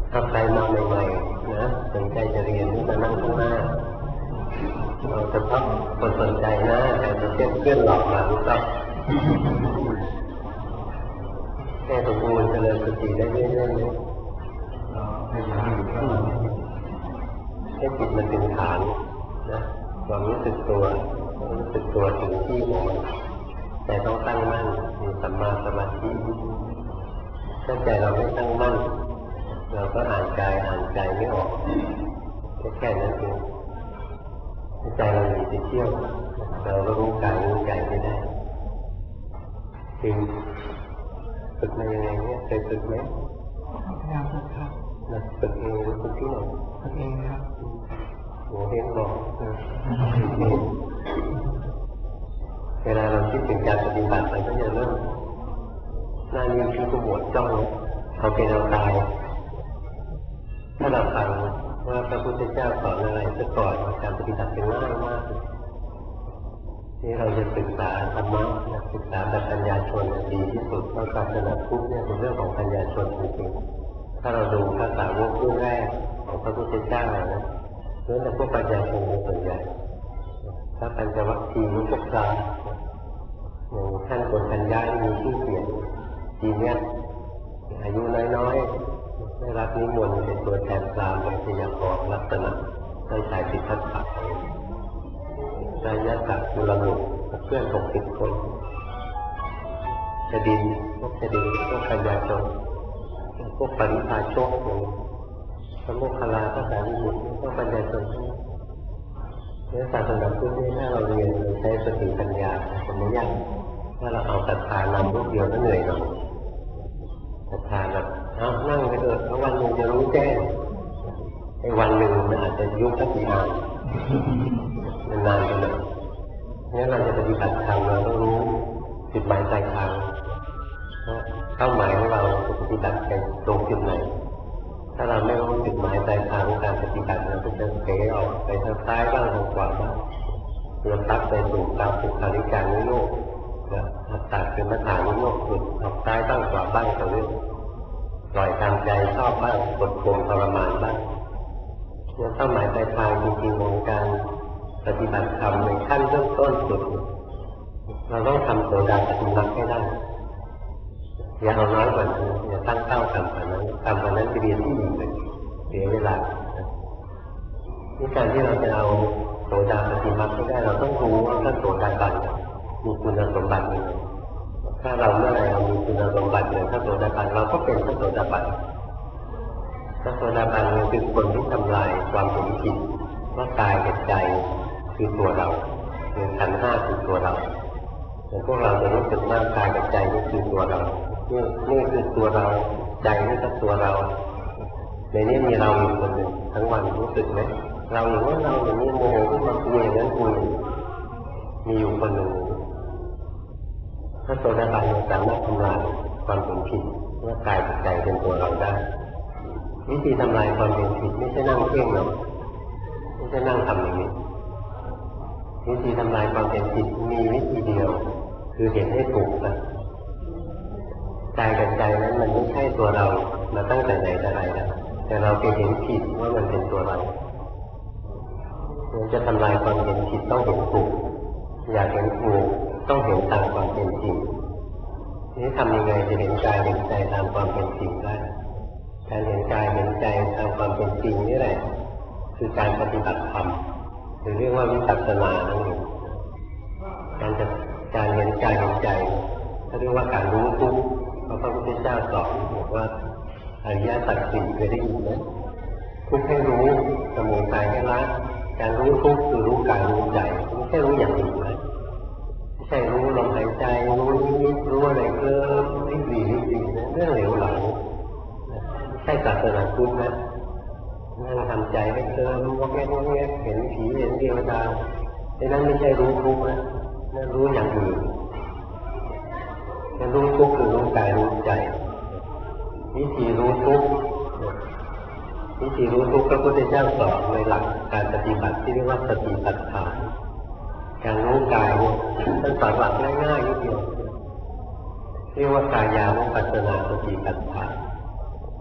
ถ้าใครมาใหม่ๆนะสนใจจะเรียนนี่มานั่งข้างหน้าเราจะพักคนสนใจนะแต่จะเพื่อนหลอกมาหรือเปล่าแค่สมบูรณ์เจริญสติได้เรื่อยๆเลยให้จิตมันถึงฐานนะความรู้สึกตัวถึงที่ของมันแต่ต้องตั้งมั่นมีสัมมาสมาธิถ้าใจเราไม่ตั้งมั่นเราก็อ่านกายอ่านใจไม่ออกแค่นั้นเองใจเราหนีไปเที่ยวเราก็รู้กายรู้ใจไม่ได้คือฝึกมายังไงเนี่ยเคยฝึกไหมพยายามฝึกครับฝึกเองหรือฝึกที่ไหนฝึกเองครับโหเห็นบอกเวลาเราคิดถึงการปฏิบัติมันก็จะเริ่มหน้านิ้วชี้ขมวดจ้องเอาเป็นเอาตายถ้าเราฟังว่าพระพุทธเจ้าสอนอะไรซะก่อนการปฏิบัติเป็นง่ายมากนี่เราจะศึกษาธรรมะศึกษาแบบปัญญาชนดีที่สุดเพราะศาสนาพุทธเนี่ยเป็นเรื่องของปัญญาชนจริงๆถ้าเราดูภาษาวกรุ่นแรกของพระพุทธเจ้านะเรื่องแต่พวกปัญญาชนเป็นส่วนใหญ่ถ้าปัญจวัคคีย์พวกเราอย่างท่านโกณทัญญามีชื่อเสียงจีนเนี่ยอายุน้อยๆได้รับนิมนต์เป็นตัวแทนพราหมณ์ในพยากรณ์ลักษณะได้ฉายสิทธัตถะได้ยะกัดจุลมุขเพื่อน60 คนจะดินพวกปัญญาชนพวกปริพาชกพระโมคคัลลาภาษาลิบุตรพวกปัญญาชนเนื้อศาสนาพุทธนี่ถ้าเราเรียนใช้สติปัญญาเป็นไม่ยากถ้าเราเอาศรัทธานำรูปเดียวก็เหนื่อยหน่อยศรัทธาแบบนั่งไปเถอะแล้ววันหนึ่งจะรู้แจ้งไอ้วันหนึ่งมันอาจจะยุบสักกี่วันนานไปหน่อยงั้นเราจะปฏิบัติธรรมเราต้องรู้จุดหมายปลายทางเป้าหมายของเราจะปฏิบัติไปตรงจุดไหนถ้าเราไม่รู้จุดหมายปลายทางของการปฏิบัติเราจะเผลอออกไปทางซ้ายบ้างทางขวาบ้างเพื่อตัดไปสู่ตามสุขาริการนิโรธอัตตาเป็นมัฏฐานิโรธสุดออกซ้ายบ้างขวาบ้างต่อเรื่องปล่อยตามใจชอบบ้างกดข่มทรมานบ้างเนี่ยเป้าหมายปลายทางจริงๆของการปฏิบัติธรรมในขั้นเริ่มต้นสุดเราต้องทำโสดาปัตติมรรคให้ได้อย่าเอาน้อยกว่านั้นอย่าตั้งเป้าต่ำกว่านั้นจะเรียนที่ดีเลยเสียเวลาการที่เราจะเอาโสดาปัตติมรรคให้ได้เราต้องรู้ว่าถ้าโสดาบันมีคุณสมบัติหนึ่งถ้าเราเมื่อไรเรามีคุณสมบัติหนึ่งถ้าโสดาบันเราก็เป็นพระโสดาบันพระโสดาบันคือคนที่ทำลายความเห็นผิดว่ากายกับใจคือตัวเราคือขันธ์5คือตัวเราแต่พวกเราจะรู้สึกว่ากายกับใจนี่คือตัวเรานี่คือตัวเราใจนี่ก็ตัวเราในนี้มีเราอยู่คนหนึ่งทั้งวันรู้สึกไหมเราอย่างว่าเราอย่างนี้โมโหขึ้นมาคุยอย่างนั้นคุยมีอยู่คนหนึ่งถ้าโสดาบันสามารถทำลายความเห็นผิดว่ากายกับใจเป็นตัวเราได้วิธีทำลายความเห็นผิดไม่ใช่นั่งเพ่งหรอกไม่ใช่นั่งทำอย่างนี้วิธีทำลายความเห็นผิดมีวิธีเดียวคือเห็นให้ถูกนะกายกับใจนั้นมันไม่ใช่ตัวเรามาตั้งแต่ไหนแต่ไรแล้วแต่เราไปเห็นผิดว่ามันเป็นตัวเราจะทำลายความเห็นผิดต้องเห็นถูกอยากเห็นถูกต้องเห็นตามความเป็นจริงนี่ทำยังไงจะเห็นกายเห็นใจตามความเป็นจริงได้การเห็นกายเห็นใจตามความเป็นจริงนี่แหละคือการปฏิบัติธรรมหรือเรียกว่าวิปัสสนานั่นเองการเห็นกายเห็นใจเขาเรียกว่าการรู้ทุกข์เพราะพระพุทธเจ้าสอนบอกว่าอริยสัจสี่เคยได้ยินไหมทุกข์ให้รู้สมุทัยให้ละการรู้ทุกข์คือรู้กายรู้ใจไม่ใช่รู้อย่างอื่นนะไม่ใช่รู้ลมหายใจรู้นิดรู้อะไรเพิ่มนิดดีนะเรื่องเหลวไหลไม่ใช่ศาสนาพุทธนะนั่งทำใจให้เพิ่มวอกแวกเห็นผีเห็นเทวดาแต่นั้นไม่ใช่รู้ทุกข์นะนั่นรู้อย่างอื่นนั่นรู้ทุกข์คือรู้กายรู้ใจวิธีรู้ทุกข์พระพุทธเจ้าสอนในหลักการปฏิบัติที่เรียกว่าสติปัฏฐานการรู้กายเนี่ยท่านสอนหลักง่ายๆนิดเดียวเรียกว่ากายานุปัสสนาสติปัฏฐาน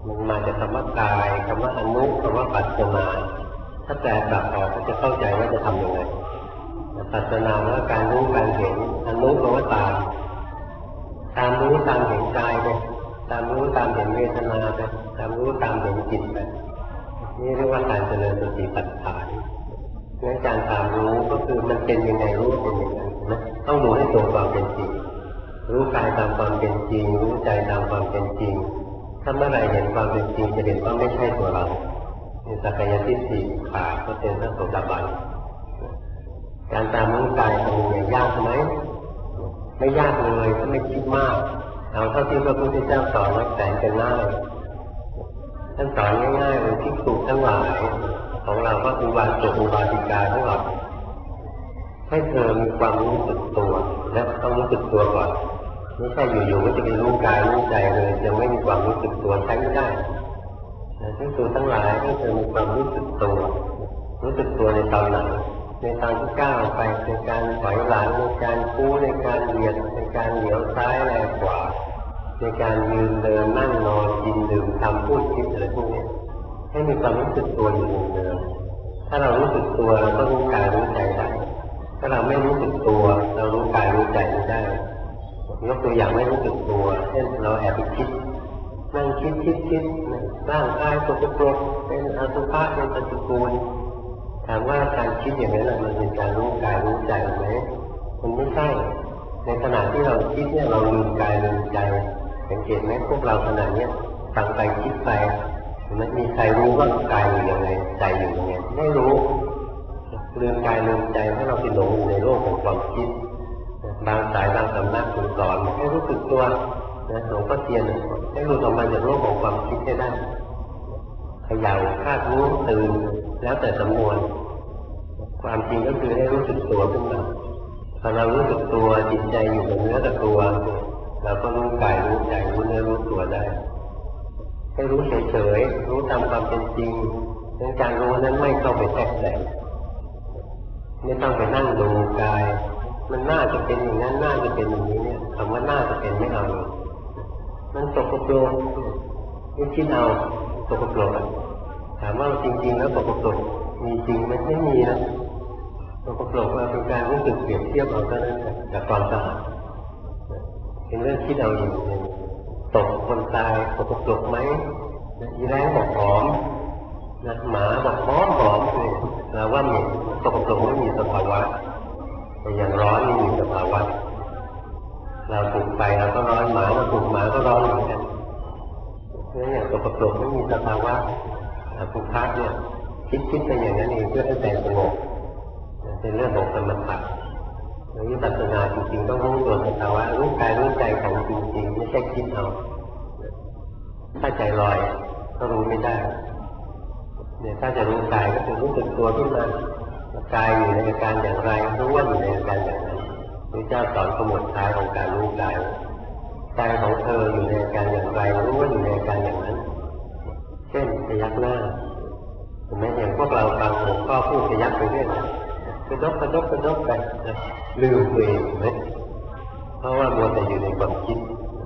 มันมาจากคำว่ากายคำว่าอนุคำว่าปัจจนาถ้าแปลกลับออกก็จะเข้าใจว่าจะทำยังไงปัจจนาว่าการรู้การเห็นอนุแปลว่าตามรู้ตามเห็นกายไปตามรู้ตามเห็นเวทนาไปตามรู้ตามเห็นจิตไปนี่เรียกว่าการเจริญสติปัฏฐานงั้นการตามรู้ก็คือมันเป็นยังไงรู้เป็นยังไงนะต้องดูให้ตรงความเป็นจริงรู้กายตามความเป็นจริงรู้ใจตามความเป็นจริงถ้าเมื่อไรเห็นความเป็นจริงจะเห็นว่าไม่ใช่ตัวเราสักกายทิฏฐิขาดก็เป็นพระโสดาบันการตามรู้กายทำอย่างยากไหมไม่ยากเลยถ้าไม่คิดมากเอาเท่าที่พระพุทธเจ้าสอนไว้แสนจะง่ายท่านสอนง่ายๆเลยภิกษุทั้งหลายของเราก็อุบาสกอุบาสิกาทั้งหลายให้เธอมีความรู้สึกตัวและต้องรู้สึกตัวก่อนไม่ใช่อยู่ๆก็จะไปรู้กายรู้ใจเลยยังไม่มีความรู้สึกตัวใช้ไม่ได้ภิกษุทั้งหลายให้เธอมีความรู้สึกตัวในตอนไหนในตอนที่ก้าวไปในการถอยหลังในการกู้ในการเหยียดในการเหลียวซ้ายแลขวาในการยืนเดินนั่งนอนกินดื่มทำพูดคิดอะไรพวกนี้ให้มีความรู้สึกตัวอยู่เดิมถ้าเรารู้สึกตัวเราก็รู้กายรู้ใจได้ถ้าเราไม่รู้สึกตัวเรารู้กายรู้ใจไม่ได้ยกตัวอย่างไม่รู้สึกตัวเช่นเราแอบไปคิดนั่งคิดร่างกายสกปรกเป็นอสุภะเป็นปฏิกูลถามว่าการคิดอย่างนั้นมันเป็นการรู้กายรู้ใจไหมมันไม่ใช่ในขณะที่เราคิดเนี่ยเราลืมกายลืมใจสังเกตไหมพวกเราขณะนี้ฟังไปคิดไปมันมีใครรู้ว่ากายอยู่ยังไงใจอยู่ยังไงไม่รู้ลืมกายลืมใจเพราะเราไปหลงอยู่ในโลกของความคิดบางสายบางสำนักถึงสอนให้รู้สึกตัวนะหลวงพ่อเทียนให้รู้ออกมาจากโลกของความคิดให้ได้เขย่าคาดรู้ตื่นแล้วแต่สำนวนความจริงก็คือให้รู้สึกตัวขึ้นมาพอเรารู้สึกตัวจิตใจอยู่กับเนื้อกับตัวเราก็รู้กายรู้ใจรู้เนื้อรู้ตัวได้ให้รู้เฉยๆรู้ตามความเป็นจริงในการรู้นั้นไม่เข้าไปแทรกแซงไม่ต้องไปนั่งดูกายมันน่าจะเป็นอย่างนั้นน่าจะเป็นอย่างนี้เนี่ยคำว่าน่าจะเป็นไม่เอาเลยมันสกปรกไม่คิดเอาสกปรกถามว่าจริงๆแล้วสกปรกมีจริงมันไม่มีนะสกปรกเป็นการรู้สึกเปรียบเทียบเอาเท่านั้นกับความสะอาดเป็นเรื่องคิดเอาอยู่ตกคนตายสกปรกไหมอีแรงบอกหอมหมาบอกหอมเลยเราว่าเหม็นสกปรกไม่มีสภาวะแต่อย่างร้อนมีสภาวะเราถูกไฟเราก็ร้อนหมาเราถูกหมาก็ร้อนเหมือนกันนี่อย่างสกปรกไม่มีสภาวะผู้พักเนี่ยคิดไปอย่างนั้นเองเพื่อให้ใจสงบเป็นเรื่องของสมถะวิปัสสนาจริงๆต้องรู้ตัวสภาวะรู้กายรู้ใจของจริงๆไม่ใช่คิดเอาถ้าใจลอยก็รู้ไม่ได้เนี่ยถ้าจะรู้กายก็คือรู้สึกตัวขึ้นมากายอยู่ในอาการอย่างไรรู้ว่าอยู่ในอาการอย่างนั้นพระเจ้าสอนขมวดท้ายของการรู้กายใจของเธออยู่ในอาการอย่างไรรู้ว่าอยู่ในอาการอย่างนั้นเช่นพยักหน้าเห็นไหมอย่างพวกเราฟังหลวงพ่อพูดพยักไปเรื่อยกระดกไปลืมตัวเองไหมเพราะว่ามัวแต่อยู่ในความคิด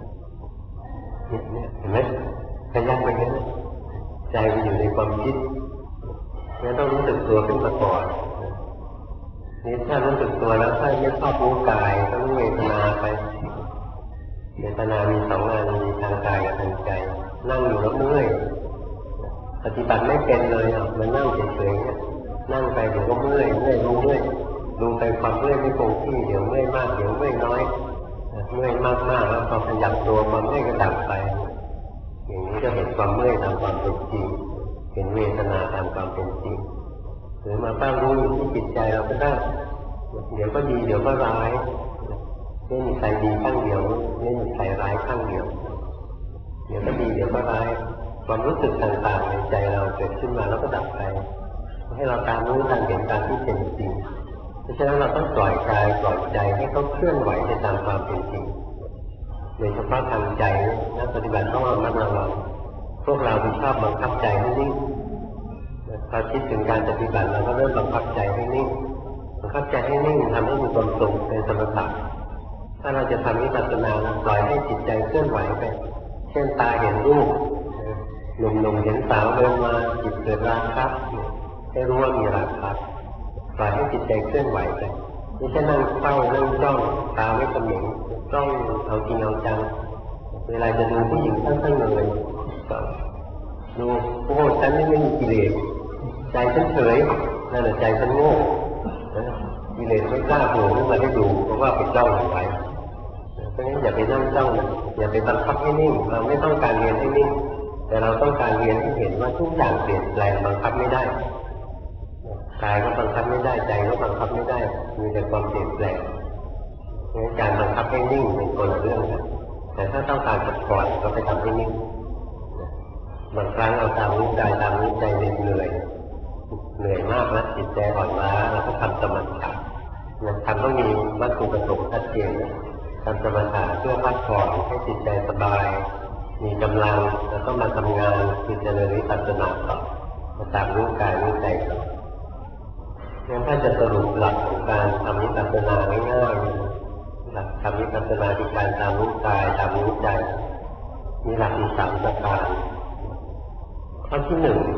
เนี่ยเห็นไหมพยักไปเรื่อยใจมันอยู่ในความคิดงั้นต้องรู้สึกตัวขึ้นมาก่อนนี่ถ้ารู้สึกตัวแล้วถ้าไม่ชอบรู้กายก็รู้เวทนาไปเวทนามีสองอันมีทางกายกับทางใจนั่งอยู่แล้วเมื่อยปฏิบัติไม่เป็นเลยมันนั่งเฉยๆเนี่ยนั่งไปเดี๋ยวก็เมื่อยรู้เมื่อยดูไปความเมื่อยไม่คงที่เดี๋ยวเมื่อยมากเดี๋ยวเมื่อยน้อยเมื่อยมากๆแล้วพอขยับตัวความเมื่อยก็ดับไปอย่างนี้ก็เห็นความเมื่อยตามความเป็นจริงเห็นเวทนาตามความเป็นจริงหรือมาตั้งรู้อยู่ที่จิตใจเราก็ได้เดี๋ยวก็ดีเดี๋ยวก็ร้ายไม่มีใครดีข้างเดียวไม่มีใครร้ายข้างเดียวเดี๋ยวก็ดีเดี๋ยวก็ร้ายความรู้สึกต่างๆในใจเราเกิดขึ้นมาแล้วก็ดับไปให้เราตามรู้ตามเห็นตามที่เป็นจริงเพราะฉะนั้นเราต้องปล่อยกายปล่อยใจให้เขาเคลื่อนไหวไปตามความเป็นจริงโดยเฉพาะทางใจนักปฏิบัติต้องระมัดระวังพวกเราที่ชอบบังคับใจให้นิ่งพอคิดถึงการปฏิบัติเราก็เริ่มบังคับใจให้นิ่งบังคับใจให้นิ่งทำให้มีความสุขเป็นสมถะถ้าเราจะทำวิปัสสนาปล่อยให้จิตใจเคลื่อนไหวไปเช่นตาเห็นรูปหนุ่มๆเห็นสาวเดินมาจิตเกิดราคะให้รู้ว่ามีราคะปล่อยให้จิตใจเคลื่อนไหวไปไม่ใช่นั่งเฝ้านั่งจ้องตาไม่เขม็งจ้องเอาจริงเอาจังเวลาจะดูผู้หญิงตั้งเลยก็ดูโอ้ฉันไม่มีกิเลสใจฉันเฉยนั่นแหละใจฉันโง่กิเลสไม่กล้าโผล่ขึ้นมาให้ดูเพราะว่าไปจ้องไว้เพราะฉะนั้นอย่าไปนั่งจ้องอย่าไปบังคับให้นิ่งเราไม่ต้องการเรียนให้นิ่งแต่เราต้องการเรียนให้เห็นว่าทุกอย่างเปลี่ยนแปลงบังคับไม่ได้กายก็บังคับไม่ได้ใจก็บังคับไม่ได้มีแต่ความเปลี่ยนแปลงงั้นการบังคับให้นิ่งเป็นคนละเรื่องกันแต่ถ้าต้องการจะปล่อยก็ไปทำให้นิ่งบางครั้งเราตามรู้กายตามรู้ใจเหนื่อยมากนะจิตใจอ่อนล้าเราก็ทำสมถะทำต้องมีวัตถุประสงค์ชัดเจนทำสมถะเพื่อพักผ่อนให้จิตใจสบายมีกำลังแล้วก็มาทำงานคือเจริญวิปัสสนาต่อมาตามรู้กายรู้ใจต่องั้นถ้าจะสรุปหลักของการทำวิปัสสนาง่ายๆหลักทำวิปัสสนาคือการตามรู้กายตามรู้ใจมีหลักอยู่3 ประการข้อที่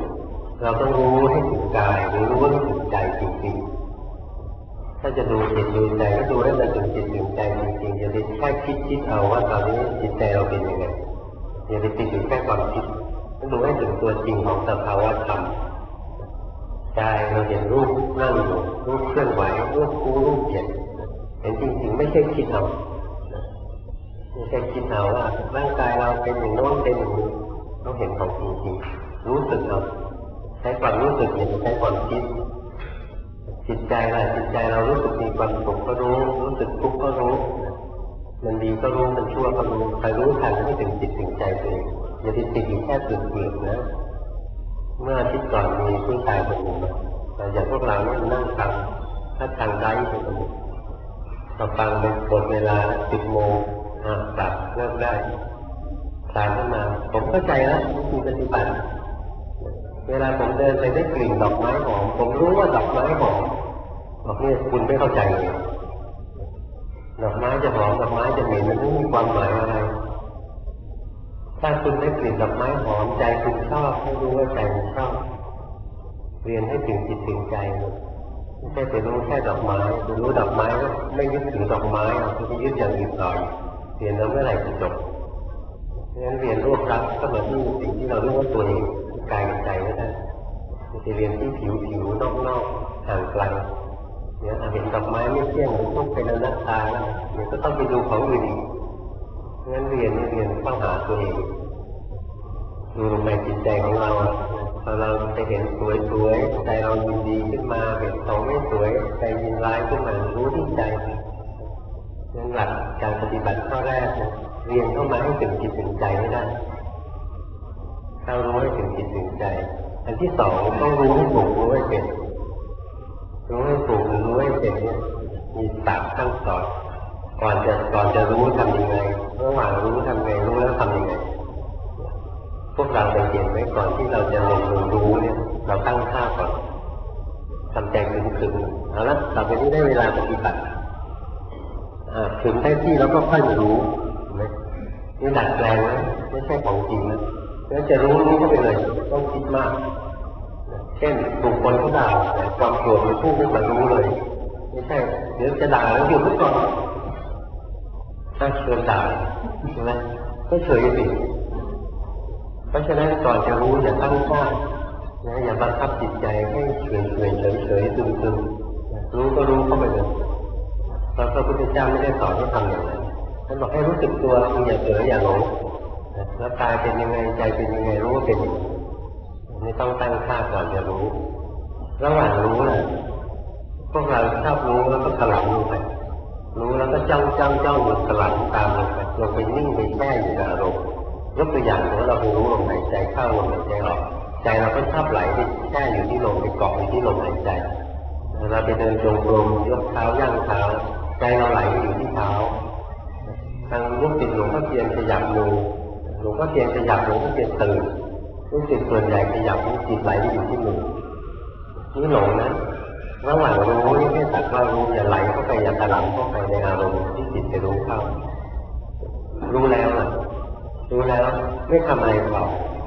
1เราต้องรู้ให้ถึงกายหรือรู้ให้ถึงใจจริงๆถ้าจะดูจิตดูใจก็ดูให้มันถึงจิตถึงใจจริงๆอย่าไปแค่คิดเอาว่าตอนนี้จิตใจเราเป็นยังไงอย่าไปติดอยู่แค่ความคิดต้องดูให้ถึงตัวจริงของสภาวะธรรมใจเราเห็นรูปนั่งอยู่รูปเคลื่อนไหวรูปคู่รูปเปลี่ยนเห็นจริงๆไม่ใช่คิดเอาไม่ใช่คิดเอาว่าร่างกายเราเป็นอย่างโน้นเป็นอย่างนี้ต้องเห็นของจริงๆรู้สึกเอาใช้ความรู้สึกอย่าไปใช้ความคิดจิตใจเรารู้สึกมีความสุขก็รู้สึกทุกข์ก็รู้มันดีก็รู้มันชั่วก็รู้ใครรู้ทันให้ถึงจิตถึงใจตัวเองอย่าไปติดอยู่แค่เปลือกๆนะเมื่ออาทิตย์ก่อนมีผู้ชายคนหนึ่งอย่างพวกเราเนี่ยนั่งฟังถ้าทางได้ที่สุดเราฟังเป็นบทเวลา10 โมงกลับเลิกได้ตามขึ้นมาผมเข้าใจแล้ววิธีปฏิบัติเวลาผมเดินไปได้กลิ่นดอกไม้หอมผมรู้ว่าดอกไม้หอมบอกเนี่ยคุณไม่เข้าใจเลยดอกไม้จะหอมดอกไม้จะเหม็นมันไม่มีความหมายอะไรถ้าคุณได้กลิ่นดอกไม้หอมใจคุณชอบให้รู้ว่าใจคุณชอบเรียนให้ถึงจิตถึงใจไม่ใช่ไปรู้แค่ดอกไม้ไปรู้ดอกไม้ก็ไม่ยึดถือดอกไม้เอาไปยึดอย่างอื่นต่อเรียนแล้วเมื่อไหร่จะจบงั้นเรียนรวบรัดก็มาที่สิ่งที่เราเรียกว่าตัวเองกายกับใจนั่นแหละไม่ใช่เรียนที่ผิวนอกห่างไกลเนี่ยเห็นดอกไม้ไม่เที่ยงมันต้องเป็นอนัตตาแล้วมันก็ต้องไปดูของอื่นอีกงั้นเรียนเข้าหาตัวเองดูลงในจิตใจของเราพอเราจะเห็นสวยใจเรายินดีขึ้นมาเห็นของไม่สวยใจยินร้ายขึ้นมารู้ที่ใจงั้นหลักการปฏิบัติข้อแรกเรียนเข้ามาให้ถึงจิตถึงใจให้ได้ถ้ารู้ให้ถึงจิตถึงใจอันที่ 2ต้องรู้ให้ถูกรู้ให้เป็นรู้ให้ถูกหรือรู้ให้เป็นเนี่ยมี3 ขั้นตอนก่อนจะรู้ทำยังไงระหว่างรู้ทำไงรู้แล้วทำยังไงพวกเราไปเขียนไว้ก่อนที่เราจะลงมือรู้เนี่ยเราตั้งท่าก่อนทำใจขึงๆเอาละต่อไปนี้ได้เวลาปฏิบัติถึงได้ที่แล้วก็ค่อยรู้นี่ดัดแปลงนะไม่ใช่ของจริงนะแล้วจะรู้ก็ไปเลยต้องคิดมากเช่นถูกคนเขาด่าแต่ความโกรธมันพุ่งขึ้นมารู้เลยไม่ใช่เดี๋ยวจะด่าแล้วหยุดไว้ก่อนถ้าเชิญด่าใช่ไหมก็เฉยสิเพราะฉะนั้นก่อนจะรู้อย่าตั้งท่านะอย่าบังคับจิตใจให้เฉยตึงรู้ก็รู้เข้าไปเลยพระพุทธเจ้าไม่ได้สอนให้ทำอย่างนั้นท่านบอกให้รู้สึกตัวอย่าเผลออย่าหลงแล้วกายเป็นยังไงใจเป็นยังไงรู้ว่าเป็นยังไงนี่ต้องตั้งท่าก่อนจะรู้ระหว่างรู้น่ะพวกเราชอบรู้แล้วก็ถลำลงไปรู้แล้วก็จ้องหยุดถลำตามลงไปนิ่งไปแช่อยู่ในอารมณ์ยกตัวอย่างว่าเราไปรู้ลมหายใจเข้าลมหายใจออกใจเราก็ชอบไหลไปแช่อยู่ที่ลมไปเกาะอยู่ที่ลมหายใจเราไปเดินจงกรมยกเท้าย่างเท้าใจเราไหลไปอยู่ที่เท้าทางลูกศิษย์หลวงพ่อเทียนขยับมือหลวงพ่อเทียนขยับหลวงพ่อเทียนตื่นลูกศิษย์ส่วนใหญ่ขยับจิตไหลไปอยู่ที่มือนี่หลงนะระหว่างรู้นี่แค่สักว่ารู้อย่าไหลเข้าไปอย่าตะหลังเข้าไปในอารมณ์ที่จิตไปรู้เข้ารู้แล้วไม่ทำอะไรต่อ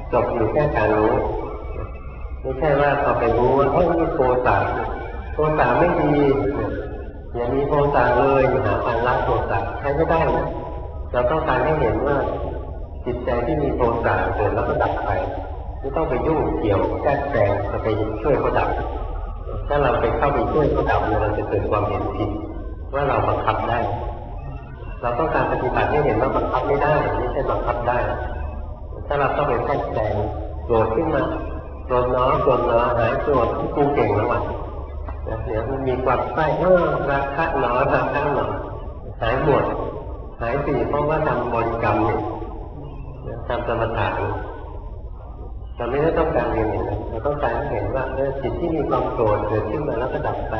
จบอยู่แค่การรู้ไม่ใช่ว่าพอไปรู้ว่ามีโทสะไม่ดีอย่ามีโทสะเลยหาทางละโทสะใช้ไม่ได้นะเราต้องการให้เห็นว่าจิตใจที่มีโทสะเกิดแล้วก็ดับไปไม่ต้องไปยุ่งเกี่ยวแทรกแซงจะไปช่วยเขาดับถ้าเราไปเข้าไปช่วยเขาดับเราจะเกิดความเห็นผิดว่าเราบังคับได้เราต้องการปฏิบัติให้เห็นว่าบังคับไม่ได้ไม่ใช่บังคับได้ถ้าเราเข้าไปแทรกแซงโกรธขึ้นมาโกรธน้อหายโกรธกูเก่งแล้วอ่ะเดี๋ยวมันมีความใกล้ราคะหนอหายหมดหายสิเพราะว่าทำบริกรรมเนี่ยทำสมถะเราไม่ได้ต้องการเรียนอย่างนั้นเราต้องการให้เห็นว่าจิตที่มีความโกรธเกิดขึ้นมาแล้วก็ดับไป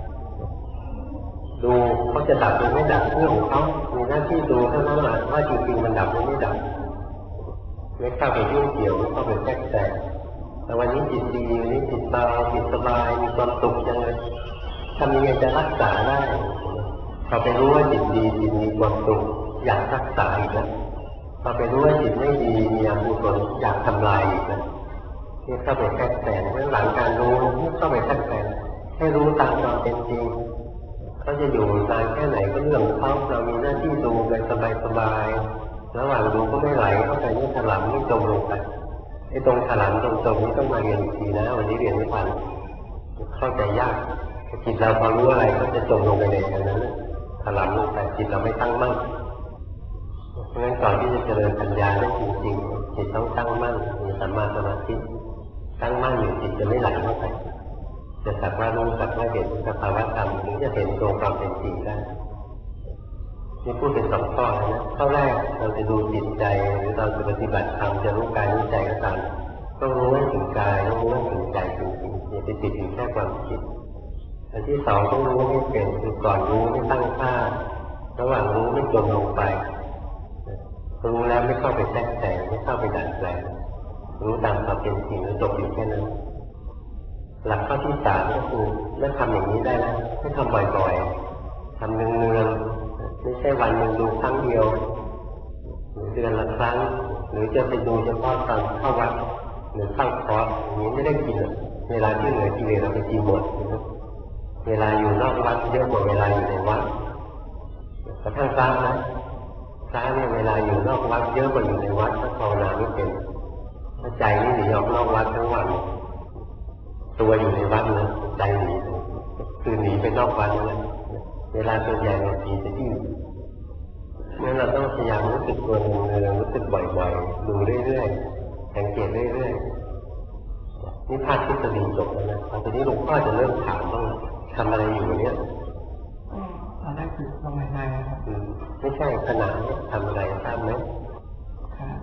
ดูเขาจะดับหรือไม่ดับเรื่องของเขามีหน้าที่ดูเท่านั้นแหละว่าจริงๆมันดับหรือไม่ดับไม่เข้าไปยุ่งเกี่ยวไม่เข้าไปแทรกแซงแต่วันนี้จิตดีวันนี้จิตเบาจิตสบายมีความสุขยังไงทำยังไงจะรักษาได้พอไปรู้ว่าจิตดีจิตมีความสุขอยากรักษาอีกนะพอไปรู้ว่าจิตไม่ดีมีอกุศลอยากทำลายอีกนะนี่เข้าไปแทรกแซงหลังการรู้ไม่เข้าไปแทรกแซงให้รู้ตามความเป็นจริงเขาจะอยู่นานแค่ไหนก็เรื่องเขาเรามีหน้าที่ดูไปสบายๆระหว่างดูก็ไม่ไหลเข้าไปนี่ถลำนี่จมลงไปไอ้ตรงถลำตรงจมนี่ต้องมาเรียนอีกทีนะวันนี้เรียนไม่ทันเข้าใจยากจิตเราพอรู้อะไรก็จะจมลงไปในนั้นถลำลงไปจิตเราไม่ตั้งมั่นเพราะงั้นก่อนที่จะเจริญปัญญาได้จริงๆจิตต้องตั้งมั่นมีสัมมาสมาธิตั้งมั่นอยู่จิตจะไม่ไหลเข้าไปจะสักว่ารู้สักว่าเห็นสภาวะธรรมถึงจะเห็นตรงความเป็นจริงได้นี่พูดเป็น2 ข้อนะข้อแรกเราจะดูจิตใจหรือเราจะปฏิบัติธรรมจะรู้กายรู้ใจก็ตามต้องรู้ให้ถึงกายต้องรู้ให้ถึงใจจริงๆอย่าไปติดอยู่แค่ความคิดอันที่2ต้องรู้ให้เป็นคือก่อนรู้ไม่ตั้งค่าระหว่างรู้ไม่จมลงไปรู้แล้วไม่เข้าไปแทรกแซงไม่เข้าไปดัดแปลงรู้ตามความเป็นจริงแล้วจบอยู่แค่นั้นหลักข้อที่3ก็คือเมื่อทำอย่างนี้ได้แล้วให้ทำบ่อยๆทำเนืองๆไม่ใช่วันหนึ่งดูครั้งเดียวหรือเดือนละครั้งหรือจะไปดูเฉพาะตอนเข้าวัดหรือเข้าคอร์สอย่างนี้ไม่ได้กินเวลาที่เหลือกิเลสเราไปกินหมดเวลาอยู่นอกวัดเยอะกว่าเวลาอยู่ในวัดกระทั่งพระนะพระเนี่ยเวลาอยู่นอกวัดเยอะกว่าอยู่ในวัดถ้าภาวนาไม่เป็นถ้าใจนี่หนีออกนอกวัดทั้งวันตัวอยู่ในวัดนะใจหนีคือหนีไปนอกวัดนะเวลาส่วนใหญ่บางทีจะยิ่งงั้นเราต้องพยายามรู้สึกตัวเนืองๆรู้สึกบ่อยๆดูเรื่อยๆสังเกตเรื่อยๆนี่ภาคทฤษฎีจบแล้วนะตอนนี้หลวงพ่อจะเริ่มถามว่าทำอะไรอยู่เนี่ยตอนแรกคือทำอะไรครับไม่ใช่ขณะนี้ทำอะไรทราบไหมครับ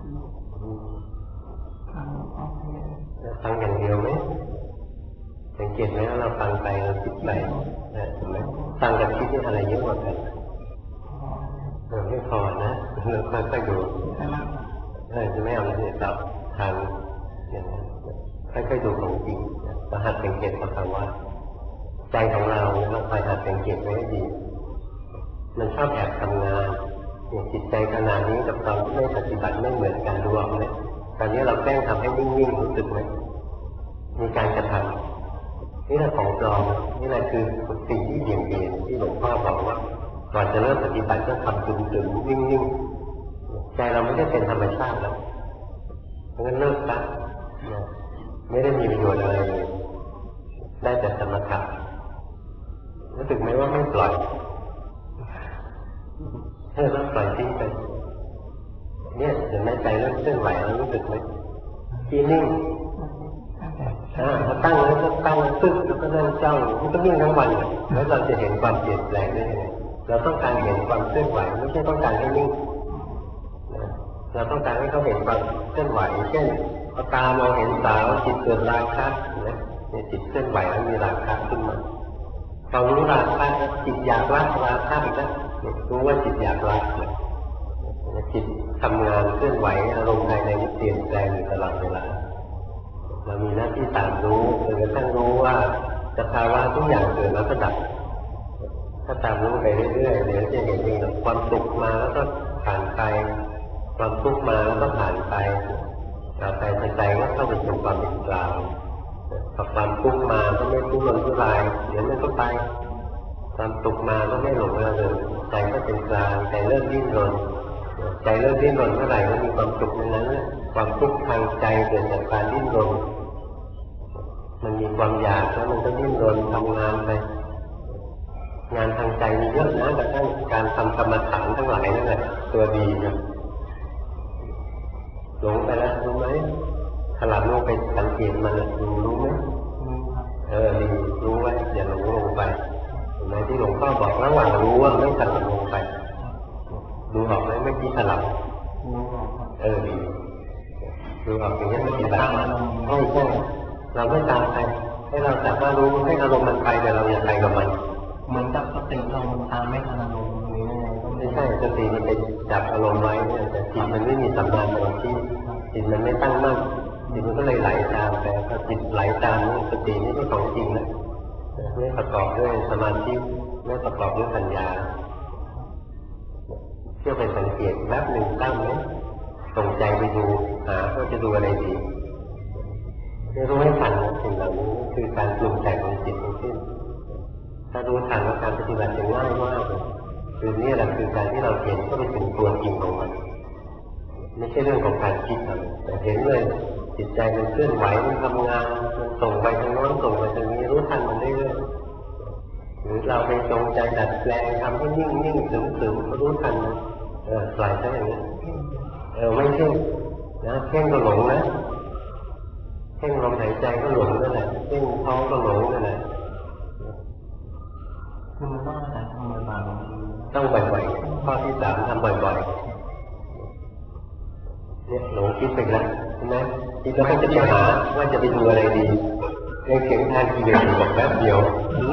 ฟังอย่างเดียวไหมสังเกตไหมว่าเราฟังไปเราคิดไปเห็นไหมฟังกับคิดนี่อะไรเยอะกว่ากันไม่พอนะเราค่อยๆดูจะไม่เอาอะไรตอบทางอย่างนั้นค่อยๆดูของจริงเราหัดสังเกตภาวะใจของเราเราคอยหัดสังเกตไว้ให้ดีมันชอบแอบทำงานจิตใจขนาดนี้กับตอนที่ไม่ปฏิบัติไม่เหมือนกันรวมเลยตอนนี้เราแกล้งทำให้นิ่งๆรู้สึกไหมมีการกระทำนี่แหละของปลอมนี่แหละคือสิ่งที่เบี่ยงเบนที่หลวงพ่อบอกว่าก่อนจะเริ่มปฏิบัติก็ทำตึงๆนิ่งๆใจเราไม่ได้เป็นธรรมชาติแล้วเพราะงั้นเลิกซะไม่ได้มีประโยชน์อะไรเลยได้แต่สมถะรู้สึกไหมว่าไม่ปล่อยต้องปล่อยทิ้งไปเนี่ยเห็นไหมใจเริ่มเคลื่อนไหวแล้วรู้สึกไหมที่นิ่งถ้าตั้งแล้วก็ตั้งตึ๊กแล้วก็นั่งจ้องมันก็นิ่งทั้งวันแล้วเราจะเห็นความเปลี่ยนแปลงได้ยังไงเราต้องการเห็นความเคลื่อนไหวไม่ใช่ต้องการให้นิ่งเราต้องการให้เขาเห็นความเคลื่อนไหวเช่นพอตามองเห็นสาวจิตเกิดราคะนะจิตเคลื่อนไหวแล้วมีราคะขึ้นมาเรารู้ราคะจิตอยากละราคะอีกนะรู้ว่าจิตอยากละจิตทำงานเคลื่อนไหวอารมณ์ภายในเปลี่ยนแปลงอยู่ตลอดเวลาเรามีหน้าที่ตามรู้จนกระทั่งรู้ว่าสภาวะทุกอย่างเกิดแล้วก็ดับถ้าตามรู้ไปเรื่อยๆเดี๋ยวจะเห็นเองความสุขมาแล้วก็ผ่านไปความทุกข์มาแล้วก็ผ่านไปต่อไปใจก็เข้าไปสู่ความเป็นกลางพอความทุกข์มาก็ไม่ทุรนทุรายเดี๋ยวมันก็ไปความสุขมาก็ไม่หลงระเริงใจก็เป็นกลางใจเริ่มดิ้นรนใจเริ่มดิ้นรนเมื่อไหร่ก็มีความสุขในนั้นความทุกข์ทางใจเกิดจากการดิ้นรนมันมีความอยากแล้วมันก็ดิ้นรนทำงานไปงานทางใจมีเยอะนะกระทั่งการทำกรรมฐานทั้งหลายนั่นแหละตัวดีนะหลงไปแล้วรู้ไหมถลำลงไปสังเกตมันรู้ไหมดีรู้ไว้อย่าหลงลงไปเห็นไหมที่หลวงพ่อบอกระหว่างรู้ว่าไม่ถลำลงไปดูออกไหมไม่คิดถลำดีดูออกอย่างนี้ไม่คิดตามใช่เราไม่ตามใครให้เราสามารถรู้ให้อารมณ์มันไปแต่เราอย่าไปกับมันเหมือนกับสติเราตามไม่ทันอารมณ์นี้ยังไงก็ไม่ใช่สติมันเป็นจับอารมณ์ไว้เนี่ยแต่จิตมันไม่มีสัมมาสมาธิจิตมันไม่ตั้งมั่นจิตมันก็เลยไหลตามไปพอจิตไหลตามสตินี่ไม่ของจริงนะไม่ประกอบด้วยสมาธิไม่ประกอบด้วยปัญญาเที่ยวไปสังเกตแป๊บหนึ่งตั้งไหมส่งใจไปดูหาว่าจะดูอะไรดีไม่รู้ให้ทันสิ่งเหล่านี้คือการปรุงแต่งของจิตทั้งสิ้นถ้ารู้ทันว่าการปฏิบัติจะง่ายมากคือนี่แหละคือการที่เราเห็นก็เป็นตัวจริงของมันไม่ใช่เรื่องของการคิดแต่เห็นเลยจิตใจมันเคลื่อนไหวมันทำงานมันส่งไปทางโน้นส่งไปทางนี้รู้ทันมันได้เรื่อยหรือเราไปจงใจดัดแปลงทำให้นิ่งสึงรู้ทันมันปล่อยซะอย่างนี้ไม่เพ่งนะเพ่งก็หลงนะเพ่งลมหายใจก็หลงนั่นแหละเพ่งท้องก็หลงนั่นแหละคือมันต้องอาศัยทำบ่อยๆต้องบ่อยๆข้อที่3ทำบ่อยๆเนี่ยหลงคิดไปแล้วใช่ไหมคิดแล้วก็จะไปหาว่าจะไปดูอะไรดีในเสียงทานกิเลสบอกแป๊บเดียว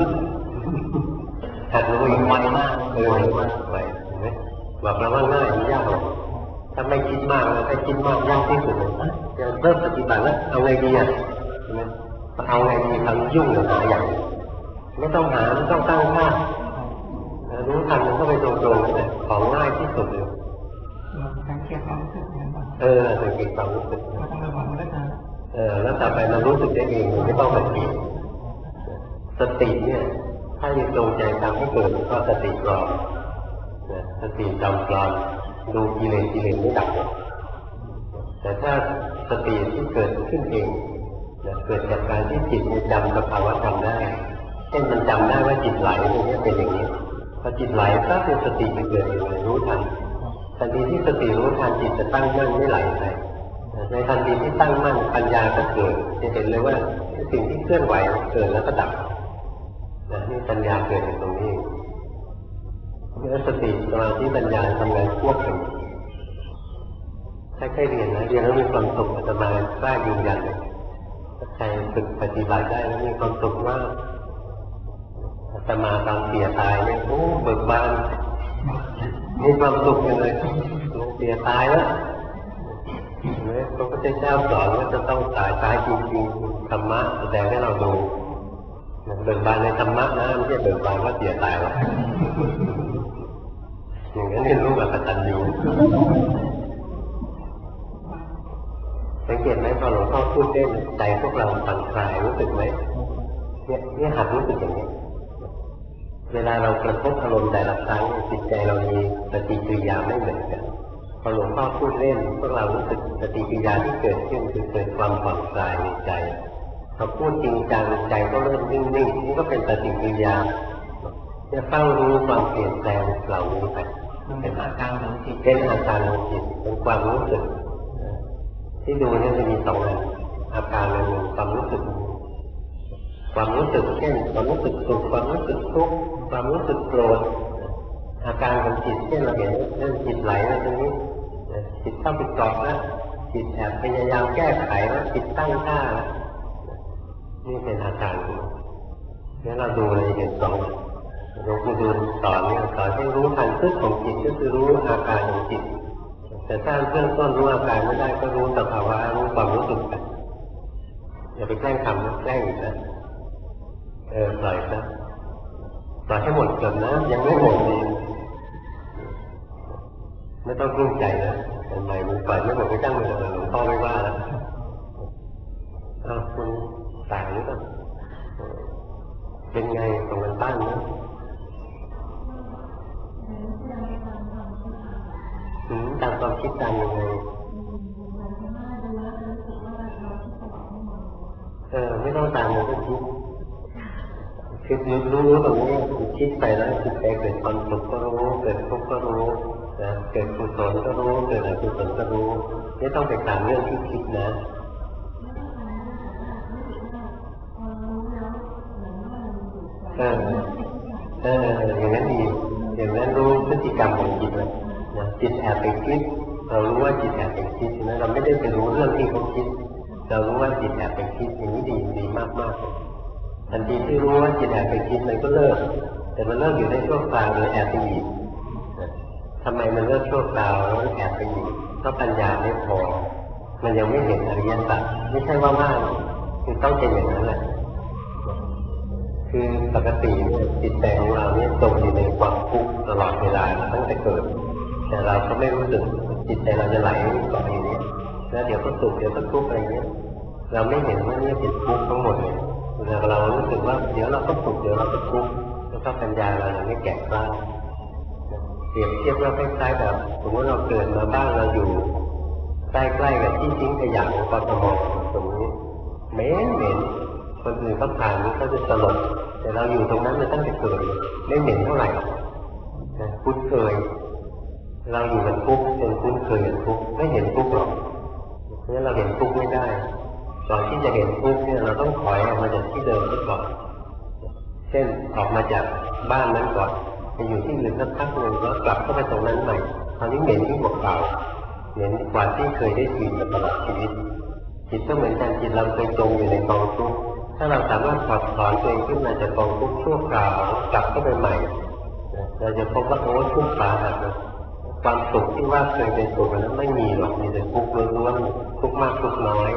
หัดรู้อีกไวมากไวเห็นไหมบอกแล้วว่าง่ายยากหรอกถ้าไม่คิดมากแล้วถ้าคิดมากยากที่สุดเลยจะเริ่มปฏิบัติแล้วเอาไงดีอ่ะใช่ไหมเอาไงดีทำยุ่งหรือหาอย่างไม่ต้องหาไม่ต้องตั้งท่ารู้ทันมันก็ไปตรงๆเลยของง่ายที่สุดเลยสังเกตความรู้สึกเนี่ยสังเกตความรู้สึกเราต้องระวังด้วยนะแล้วต่อไปมันรู้สึกได้เองไม่ต้องสังเกตสติเนี่ยถ้าอยู่ตรงใจทำให้เกิดก็สติปลอมสติจำปลอมดูกิเลสไม่ดับแต่ถ้าสติที่เกิดขึ้นเองเกิดจากการที่จิตจำสภาวะธรรมได้เช่นมันจำได้ว่าจิตไหลอย่างนี้เป็นอย่างนี้พอจิตไหลก็เป็นสติเกิดเองรู้ทันทันทีที่สติรู้ทันจิตจะตั้งมั่นไม่ไหลไปในทันทีที่ตั้งมั่นปัญญาก็เกิดจะเห็นเลยว่าสิ่งที่เคลื่อนไหวเกิดแล้วก็ดับนี่ปัญญาเกิดในตรงนี้เมื่อสติสมาธิปัญญาทำงานควบกันถ้าใครเรียนนะเรียนแล้วมีความสุขอาตมากล้ายืนยันเลยถ้าใครฝึกปฏิบัติได้แล้วมีความสุขมากอาตมาตอนเสียตายเนี่ยโอ้เบิกบานมีความสุขเลยเสียตายแล้วพระพุทธเจ้าสอนว่าจะต้องตายจริงๆธรรมะแสดงให้เราดูเบิกบานในธรรมะนะไม่ใช่เบิกบานว่าเสียตายหรอกอย่างนั้นเรียนรู้แบบกตัญญูสังเกตไหมพอหลวงพ่อพูดเล่นใจพวกเราผ่อนคลายรู้สึกไหมเนี่ยหัดรู้สึกอย่างนี้เวลาเรากระทบอารมณ์แต่ละครั้งจิตใจเรามีปฏิกิริยาไม่เหมือนกันพอหลวงพ่อพูดเล่นพวกเรารู้สึกปฏิกิริยาที่เกิดขึ้นคือเกิดความผ่อนคลายในใจพอพูดจริงจังใจก็เริ่มนิ่งๆนี่ก็เป็นปฏิกิริยาจะเฝ้ารู้ความเปลี่ยนแปลงเหล่านี้ไปเป็นอาการของจิตเป็นอาการของจิตเป็นความรู้สึกที่ดูเนี่ยจะมี2อันอาการอันหนึ่งความรู้สึกเช่นความรู้สึกสุขความรู้สึกทุกข์ความรู้สึกโกรธอาการของจิตเช่นเราเห็นเรื่องจิตไหลในตรงนี้จิตเข้าไปเกาะแล้วจิตแอบพยายามแก้ไขแล้วจิตตั้งท่าแล้วนี่เป็นอาการเนี่ยเราดูเลยเห็น2หลวงปู่ดูลสอนให้รู้ทันพฤติของจิตก็คือรู้อาการของจิตแต่ถ้าเบื้องต้นรู้อาการไม่ได้ก็รู้สภาวะรู้ความรู้สึกกันอย่าไปแกล้งทำนะแกล้งอีกนะปล่อยซะปล่อยให้หมดก่อนนะยังไม่หมดดีไม่ต้องกลุ้มใจนะใหม่มึงปล่อยไม่หมดก็จ้างมึงเลยหลวงพ่อไม่ว่าแล้วคุณตายหรือเปล่าเป็นไงส่งกันบ้านนะตามความคิดตามยังไงไม่ต้องตามมันก็คิดรู้ตรงนี้คิดไปแล้วจิตใจเกิดความสุขก็รู้เกิดทุกข์ก็รู้นะเกิดกุศลก็รู้เกิดอกุศลก็รู้ไม่ต้องไปตามเรื่องที่คิดนะอย่างนั้นดีอย่างนั้นรู้พฤติกรรมของจิตนะจิตแอบไปคิดเรารู้ว่าจิตแอบไปคิดนะเราไม่ได้ไปรู้เรื่องที่เขาคิดเรารู้ว่าจิตแอบไปคิดอย่างนี้ดีมากๆทันทีที่รู้ว่าจิตแอบไปคิดมันก็เลิกแต่มันเลิกอยู่ในชั่วคราวโดยแอบไปอีกทำไมมันเลิกชั่วคราวแล้วแอบไปอีกเพราะปัญญาไม่พอมันยังไม่เห็นอริยสัจไม่ใช่ว่าว่างคือต้องเป็นอย่างนั้นแหละคือปกติจิตใจของเราเนี่ยจมอยู่ในความทุกข์ตลอดเวลาตั้งแต่เกิดแต่เราก็ไม่รู้สึกจิตใจเราจะไหลต่ออย่างนี้แล้วเดี๋ยวก็สุขเดี๋ยวก็ทุกข์อะไรเงี้ยเราไม่เห็นว่านี่เป็นทุกข์ทั้งหมดเลยเรารู้สึกว่าเดี๋ยวเราก็สุขเดี๋ยวเราก็ทุกข์แล้วก็ปัญญาเรายังไม่แก่กล้าเปรียบเทียบว่าคล้ายๆแบบสมมติเราเกิดมาบ้านเราอยู่ใกล้ๆกับที่ทิ้งขยะของกทมตรงนี้เหม็นคนอื่นเขาผ่านนี่เขาจะสลบแต่เราอยู่ตรงนั้นมาตั้งแต่เกิดไม่เหม็นเท่าไหร่คุ้นเคยเราอยู่กับทุกข์จนคุ้นเคยกับทุกข์ไม่เห็นทุกข์หรอกเพราะฉะนั้นเราเห็นทุกข์ไม่ได้ก่อนที่จะเห็นทุกข์เนี่ยเราต้องถอยออกมาจากที่เดิมก่อนเช่นออกมาจากบ้านนั้นก่อนไปอยู่ที่อื่นสักพักหนึ่งแล้วกลับเข้าไปตรงนั้นใหม่ตอนนี้เหม็นที่บวกเก่าเหม็นกว่าที่เคยได้ชินมาตลอดชีวิตจิตก็เหมือนกันจิตเราเคยจมอยู่ในกองทุกข์ถ้าเราสามารถถอดถอนตัวเองขึ้นมาจากกองทุกข์ชั่วคราวกลับเข้าไปใหม่เราจะพบว่าโอ้ทุกข์สาหัสนะความสุขที่ว่าเคยเป็นสุขนั้นไม่มีหรอกมีแต่ทุกข์ล้วนๆทุกข์มากทุกข์น้อย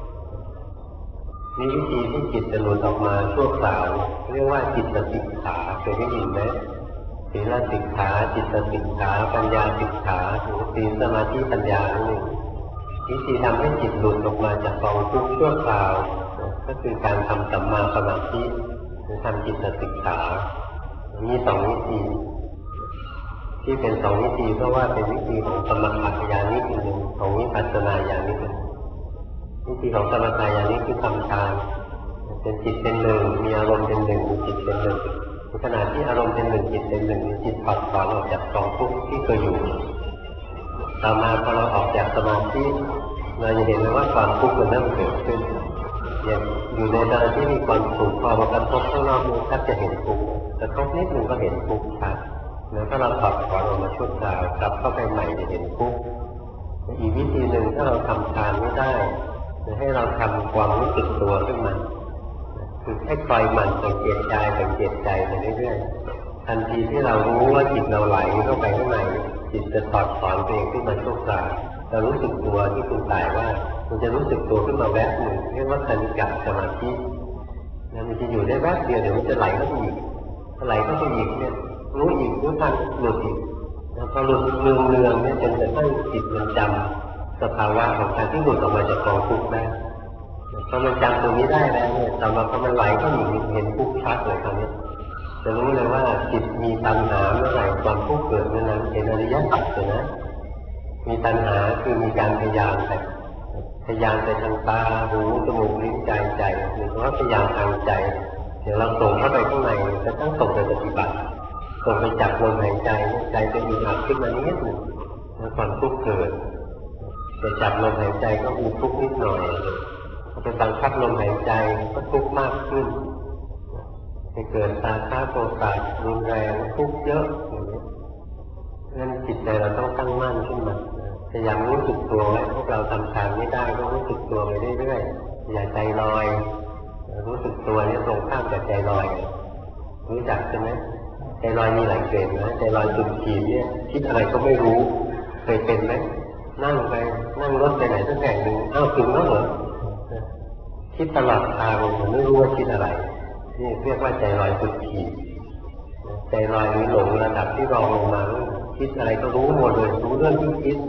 นี่วิธีที่จิตจะหลุดออกมาชั่วคราวเรียกว่าจิตสิกขาเคยได้ยินไหมศีลสิกขาจิตสิกขาปัญญาสิกขาศีลสมาธิปัญญานั่นเองวิธีทำให้จิตหลุดออกมาจากกองทุกข์ชั่วคราวก็คือการทำสัมมาสมาธิหรือทำจิตสิกขามีสองวิธีที่เป็นสองวิธีเพราะว่าเป็นวิธีของสมถะญาณนิดหนึ่งของวิปัสสนาญาณนิดหนึ่งวิธีของสมถะญาณนี้คือทำฌานเป็นจิตเป็นหนึ่งมีอารมณ์เป็นหนึ่งมีจิตเป็นหนึ่งในขณะที่อารมณ์เป็นหนึ่งจิตเป็นหนึ่งมีจิตถอดถอนออกจากกองทุกข์ที่เคยอยู่ต่อมาพอเราออกจากสมาธิเราจะเห็นว่าความทุกข์มันเริ่มเกิดขึ้นอย่างอยู่ในตอนที่มีความสุขพอมากระทบข้างนอกมันแทบจะเห็นทุกข์กระทบนิดนึงก็เห็นทุกข์ชัดแล้วถ้าเราถอดถอนออกมาชั่วคราวกลับเข้าไปใหม่จะเห็นทุกข์อีกวิธีหนึ่งถ้าเราทำฌานไม่ได้จะให้เราทำความรู้สึกตัวขึ้นมาคือให้คอยหมั่นสังเกตใจไปเรื่อยๆทันทีที่เรารู้ว่าจิตเราไหลเข้าไปข้างในจิตจะถอดถอนตัวเองขึ้นมาชั่วคราวเรารู้สึกตัวที่คุณตายว่ามันจะรู้สึกตัวขึ้นมาแวบหนึ่งเรียกว่าคณิกะสมาธิมันจะอยู่ได้แวบเดียวเดี๋ยวมันจะไหลเข้าไปอีกไหลเข้าไปอีกเนี่ยรู้อีกรู้ทันหลุดอีกแล้วพอหลุดเรืองเนี่ยจนกระทั่งจิตมันจำสภาวะของการที่หลุดออกมาจากกองทุกข์ได้พอมันจำตรงนี้ได้แล้วเนี่ยต่อมาพอมันไหลเข้าอีกเห็นทุกข์ชัดเลยคราวนี้จะรู้เลยว่าจิตมีตัณหาเมื่อไหร่ความทุกข์เกิดเมื่อนั้นเห็นอริยสัจเลยนะมีตัณหาคือมีการพยายามไปทางตาหูจมูกลิ้นใจหรือว่าพยายามทางใจเดี๋ยวเราส่งเข้าไปข้างในจะต้องส่งไปปฏิบัติส่งไปจับลมหายใจใจจะมีอัดขึ้นมานิดหนึ่งแล้วความทุกข์เกิดจะจับลมหายใจก็มีทุกข์นิดหน่อยพอไปบังคับลมหายใจก็ทุกข์มากขึ้นจะเกิดราคะโทสะรุนแรงทุกข์เยอะอย่างนี้งั้นจิตใจเราต้องตั้งมั่นขึ้นมาพยายามรู้สึกตัวไว้พวกเราทำฌานไม่ได้ก็รู้สึกตัวไปเรื่อยๆอย่าใจลอยรู้สึกตัวเนี่ยตรงข้ามกับใจลอยรู้จักใช่ไหมใจลอยมีหลายเกรดนะใจลอยจุดขีดเนี่ยคิดอะไรก็ไม่รู้เคยเป็นไหมนั่งรถไปไหนสักแห่งหนึ่งถึงแล้วเหรอคิดตลอดทางผมไม่รู้ว่าคิดอะไรนี่เรียกว่าใจลอยจุดขีดใจลอยนี้หลงระดับที่รองลงมาคิดอะไรก็รู้หมดเลยรู้เรื่องที่คิด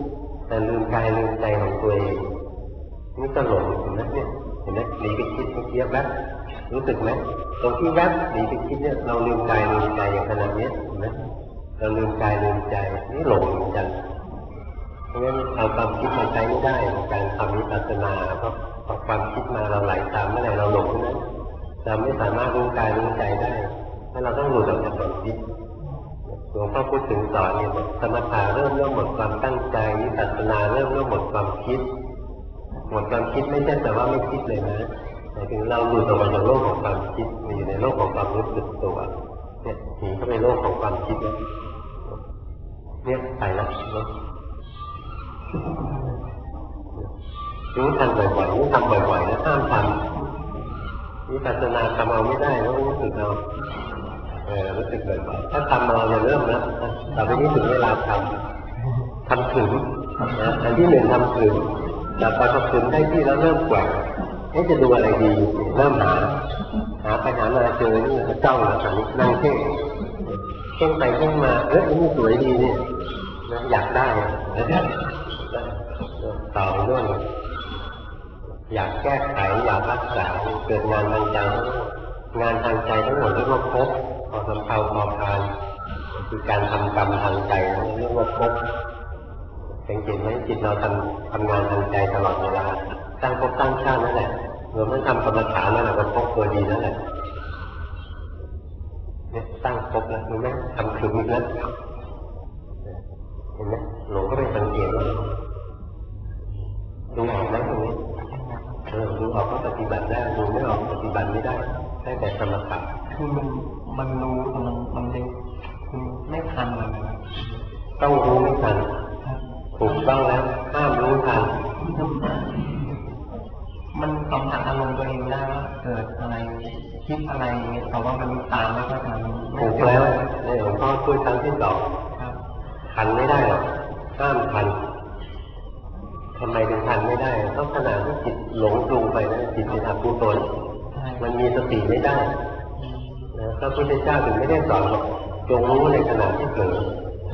แต่ลืมกายลืมใจของตัวเองนี่ก็หลงเห็นไหมเนี่ยเห็นไหมหนีไปคิดเมื่อกี้แวบรู้สึกไหมตรงที่แวบหนีไปคิดเนี่ยเราลืมกายลืมใจอย่างขนาดนี้เห็นไหมเราลืมกายลืมใจนี่หลงเหมือนกันเพราะฉะนั้นเอาความคิดมาใช้ไม่ได้ในการทำวิปัสสนาเพราะพอความคิดมาเราไหลตามเมื่อไหร่เราหลงนั้นเราไม่สามารถรู้กายรู้ใจได้ถ้าเราต้องหลุดออกจากความคิดหลวงพ่อพูดถึงสอนเนี่ยสมถะเริ่มหมดความตั้งใจวิปัสสนาเริ่มหมดความคิดหมดความคิดไม่ใช่แต่ว่าไม่คิดเลยนะหมายถึงเราหลุดออกมาจากโลกของความคิดมาอยู่ในโลกของความรู้สึกตัวเนี่ยหนีเข้าไปโลกของความคิดเนี่ยไปแล้วรู้ทันบ่อยๆรู้ทำบ่อยๆแล้วห้ามทำวิปัสสนาทำเอาไม่ได้แล้วรู้สึกเอารู้สึกบ่อยๆถ้าทำเราจะเริ่มแล้วต่อไปนี้ถึงเวลาทำถึงอันที่หนึ่งทำถึงแต่พอทำถึงได้ที่แล้วเริ่มแกว่งจะดูอะไรดีเริ่มหาไปหามาเจอนี่เจ้าหน้าสันนั่งเพ่งไปเพ่งมานี่สวยดีนี่อยากได้ต่อเรื่องอยากแก้ไขอยากรักษาเกิดงานทางใจงานทางใจทั้งหมดเรียกว่าภพพอสำเภาพอพานคือการทำกรรมทางใจเรียกว่าภพสังเกตไหมจิตเราทำงานทางใจตลอดเวลาตั้งภพตั้งชาตินั่นแหละเราไม่ทำกรรมฐานนั่นแหละมันภพตัวดีนั่นแหละเนี่ยตั้งภพแล้วรู้ไหมทำถึงอีกแล้วเห็นไหมหลงก็ไปสังเกตว่าดูออกไหมตรงนี้ดูออกก็ปฏิบัติได้ดูไม่ออกปฏิบัติไม่ได้ได้แต่สมถะคือมันรู้แต่มันยังไม่ทันเลยต้องรู้ไม่ทันถูกต้องแล้วห้ามรู้ทันมันสัมผัสอารมณ์ตัวเองได้ว่าเกิดอะไรคิดอะไรแต่ว่ามันตามไม่ค่อยทันถูกแล้วในหลวงพ่อพูดครั้งที่สองทันไม่ได้หรอกห้ามทันทำไมถึงทันไม่ได้เพราะขณะที่จิตหลงปรุงไปนะจิตเป็นอกุศลมันมีสติไม่ได้พระพุทธเจ้าถึงไม่ได้สอนหรอกจงรู้ในขณะที่เผลอ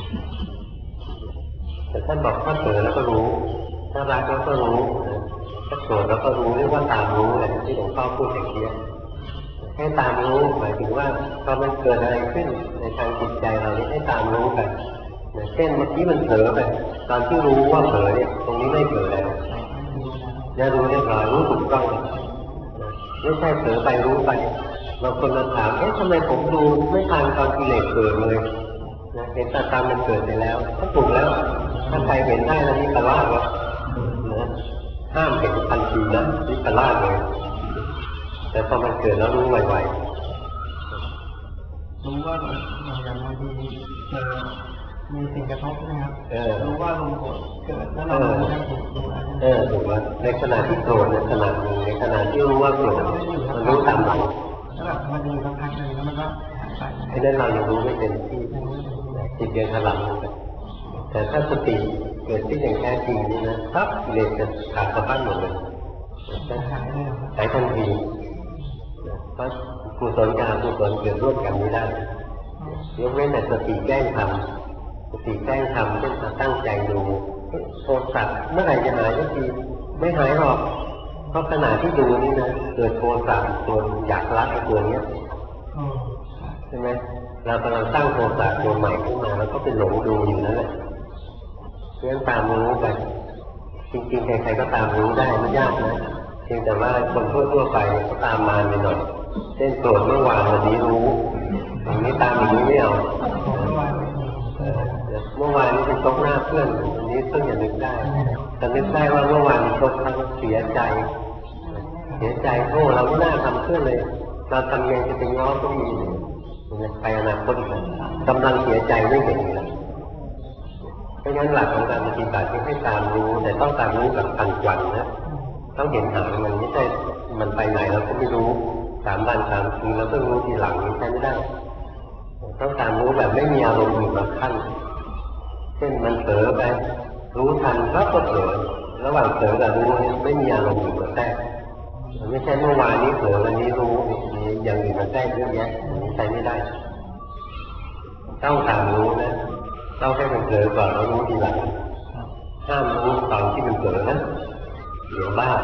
แต่ท่านบอกถ้าเผลอแล้วก็รู้ถ้ารักแล้วก็รู้ถ้าโกรธแล้วก็รู้เรียกว่าตามรู้แหละที่หลวงพ่อพูดอย่างนี้ให้ตามรู้หมายถึงว่าพอมันเกิดอะไรขึ้นในทางจิตใจเราให้ตามรู้กันเช่นเมื่อกี้มันเผลอไปตอนที่รู้ว่าเผลอเนี่ยตรงนี้ไม่เผลอแล้วจะรู้เรียบร้อยรู้ถูกต้องไม่ใช่เผลอไปรู้ไปบางคนมาถามทำไมผมดูไม่ทันตอนกิเลสเกิดเลยเห็นตามมันเกิดไปแล้วถ้าถูกแล้วถ้าใครเห็นได้แล้วนี่กระลาดแล้วห้ามเห็นทันทีนะนี่กระลาดเลยแต่พอมันเกิดแล้วรู้ไวๆรู้ว่าอย่างบางทีมีสิ่งกระทบนะครับรู้ว่าลมโกรธเกิดแล้วเราไม่ได้ถูกรู้ถูกแล้วในขณะที่โกรธในขณะนึงในขณะที่รู้ว่าโกรธมันรู้ตามหลังแล้วแบบมันมีสักพักหนึ่งแล้วมันก็หายไปไอ้นั่นเรายังรู้ไม่เต็มที่จิตยังถลำอยู่แต่ถ้าสติเกิดที่อย่างแท้จริงนี่นะปั๊บเลสจะขาดสะบั้นหมดเลยหายทันทีเพราะกุศลกับอกุศลเกิดร่วมกันไม่ได้ยกเว้นแต่สติแกล้งทำสติแกล้งทำเช่นตั้งใจดูโทสะเมื่อไหร่จะหายสักทีไม่หายหรอกเพราะขณะที่ดูนี่นะเกิดโทสะตัวอยากรักไอ้ตัวเนี้ยใช่ไหมเรากำลังตั้งโทสะตัวใหม่ขึ้นมาแล้วก็เป็นหลงดูอยู่นั่นแหละเพราะฉะนั้นตามรู้ไปจริงๆใครๆก็ตามรู้ได้ไม่ยากนะเพียงแต่ว่าคนทั่วๆไปก็ตามมาไปหน่อยเช่นโกรธเมื่อวานวันนี้รู้อย่างนี้ตามอย่างนี้ไม่เอาเมื่อวานนี้เป็นชกหน้าเพื่อนวันนี้เพิ่งจะนึกได้แต่นึกได้ว่าเมื่อวานชกทั้งเสียใจโอ้เราไม่น่าทำเพื่อนเลยเราทำยังจะเป็นง้อก็มีไปอนาคตกำลังเสียใจไม่เห็นแล้วเพราะงั้นหลักของการปฏิบัติให้ตามรู้แต่ต้องตามรู้กับทันควันนะต้องเห็นหางมันไม่ใช่มันไปไหนเราก็ไม่รู้3 วัน 3 คืนแล้วก็รู้ทีหลังนี้ใช้ไม่ได้ต้องตามรู้แบบไม่มีอารมณ์อยู่กับขั้นเช่นมันเผลอไปรู้ทันแล้วก็เผลอระหว่างเผลอกับรู้ไม่มีอารมณ์อยู่กับแทรกไม่ใช่เมื่อวานนี้เผลอวันนี้รู้มีอย่างอื่นมาแทรกเยอะแยะใช้ไม่ได้ต้องตามรู้นะต้องให้มันเผลอก่อนแล้วรู้ทีหลังห้ามรู้ตอนที่มันเกิดนะเดี๋ยวบ้า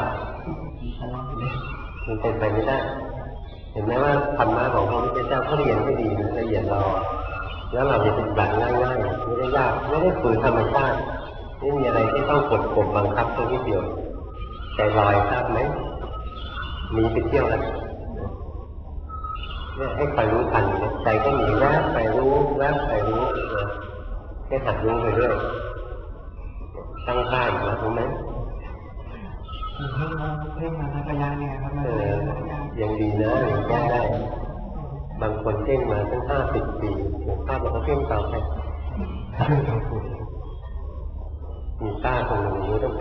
มันเป็นไปไม่ได้เห็นไหมว่าธรรมะของพระพุทธเจ้าเขาเรียนให้ดีละเอียดรอแล้วเราจะปฏิบัติง่ายๆไม่ได้ยากไม่ได้ฝืนธรรมชาติไม่มีอะไรที่ต้องกดข่มบังคับตัวนิดเดียวใจลอยทราบไหมหนีไปเที่ยวแล้วเนี่ยให้คอยรู้ทันใจก็หนีแวบไปรู้แวบไปรู้ให้หัดรู้ไปเรื่อยตั้งท่าอยู่นะรู้ไหมเพ่งมาสักระยะเนี่ยครับยังดีนะยังแก้ได้บางคนเพ่งมาตั้ง50 ปีหลวงพ่อบอกว่าเพ่งต่อไปมีต้าคนหนึ่งอายุตั้ง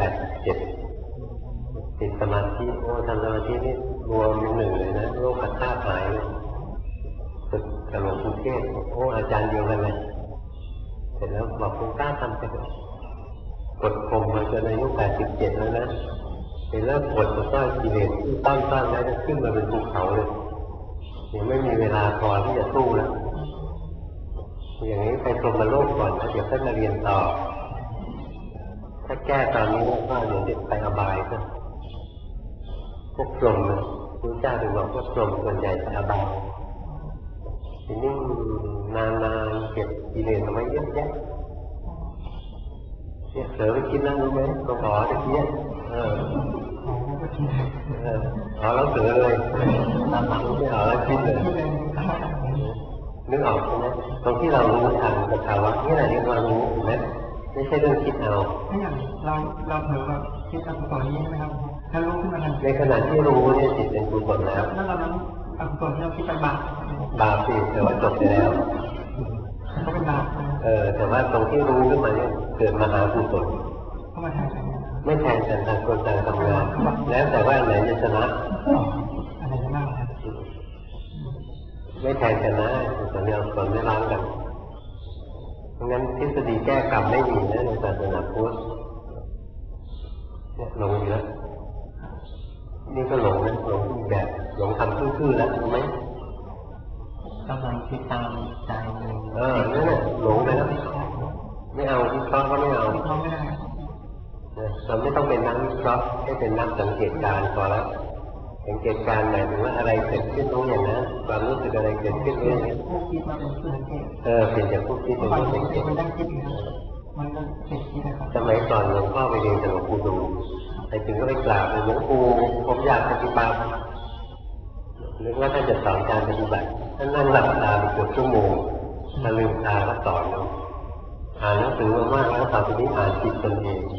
87ติดสมาธิโอ้ทำสมาธินี่รวมหนึ่งเลยนะโลกธาตุหายเลยฝึกกับหลวงปู่เทศโอ้อาจารย์เดียวกันเลยเสร็จแล้วบอกคุณต้าทำไปเลยกดข่มมาจนอายุ87แล้วนะเห็นแล้วกดก็กิเลสที่ตั้งได้จะขึ้นมาเป็นภูเขาเลยยังไม่มีเวลาพอที่จะสู้แล้วอย่างนี้ไปพรหมโลกก่อนแล้วเดี๋ยวค่อยมาเรียนต่อถ้าแก้ตอนนี้ก็เดี๋ยวจะไปอบายก็พวกพรหมพระเจ้าถึงบอกพวกพรหมส่วนใหญ่ไปอบายทีนี้นานๆเก็บกิเลสเอาไว้เยอะแยะเนี่ยเสือไปคิดนั่งรู้ไหมก็ขอตะเกียบแล้วเสือเลยตามหลังไม่เอาแล้วคิดเลยนึกออกใช่ไหมตรงที่เรารู้ทางสภาวะนี่แหละเรียกว่ารู้ถูกไหมไม่ใช่เรื่องคิดเอาถ้าอย่างเราเผลอแบบคิดอกุศลนี้ใช่ไหมครับถ้ารู้ขึ้นมาทันทีในขณะที่รู้เนี่ยจิตเป็นกุศลแล้วนั่นเรานั้นอกุศลที่เราคิดไปบาปสิแต่ว่าจบไปแล้วก็เป็นบาปแต่ว่าตรงที่รู้ขึ้นมาเนี่ยเกิดมหากุศลเข้ามาแทนกันไม่แทนกันทางคนต่างทำงานแล้วแต่ว่าไหนจะชนะอะไรจะมากครับไม่แทนกันนะส่วนเดียวส่วนไม่ล้างกันเพราะงั้นทฤษฎีแก้กรรมไม่มีนะในศาสนาพุทธหลงเยอะนี่ก็หลงนะหลงอีกแบบหลงทำซื่อๆแล้วรู้ไหมกำลังคิดตามใจเลยนั่นแหละหลงไปแล้วไม่เอาวิเคราะห์ก็ไม่เอาเราไม่ต้องเป็นนักวิเคราะห์ให้เป็นนักสังเกตการณ์พอแล้วสังเกตการณ์หมายถึงว่าอะไรเกิดขึ้นรู้อย่างนั้นความรู้สึกอะไรเกิดขึ้นรู้อย่างนั้นผู้คิดมาเป็นผู้สังเกตเปลี่ยนจากผู้คิดเป็นผู้สังเกตมันก็เกิดคิดนะครับสมัยก่อนหลวงพ่อไปเรียนกับหลวงปู่ดูไปถึงก็ไปกราบหลวงปู่ผมอยากปฏิบัตินึกว่าท่านจะสอนการปฏิบัติท่านนั่งหลับตาไปเกือบชั่วโมงถ้าลืมตาก็สอนอ่านหนังสือมากแล้วต่อไปนี้อ่านจิตตนเอง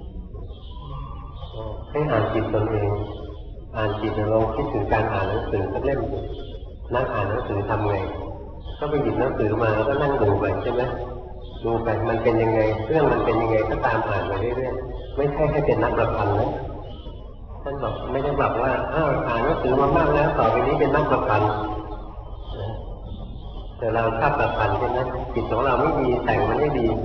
ให้อ่านจิตตนเองอ่านจิตเราคิดถึงการอ่านหนังสือสักเล่มนั่งอ่านหนังสือทำไงก็ไปหยิบหนังสือมาแล้วก็นั่งดูไปใช่ไหมดูไปมันเป็นยังไงเรื่องมันเป็นยังไงก็ตามอ่านไปเรื่อยๆไม่ใช่ให้เป็นนักประพันธ์นะท่านบอกไม่ได้บอกว่าอ่านหนังสือมามากแล้วต่อไปนี้เป็นนักประพันธ์แต่เราชอบประพันธ์ใช่ไหมจิตของเราไม่ดีแต่งมันไม่ดี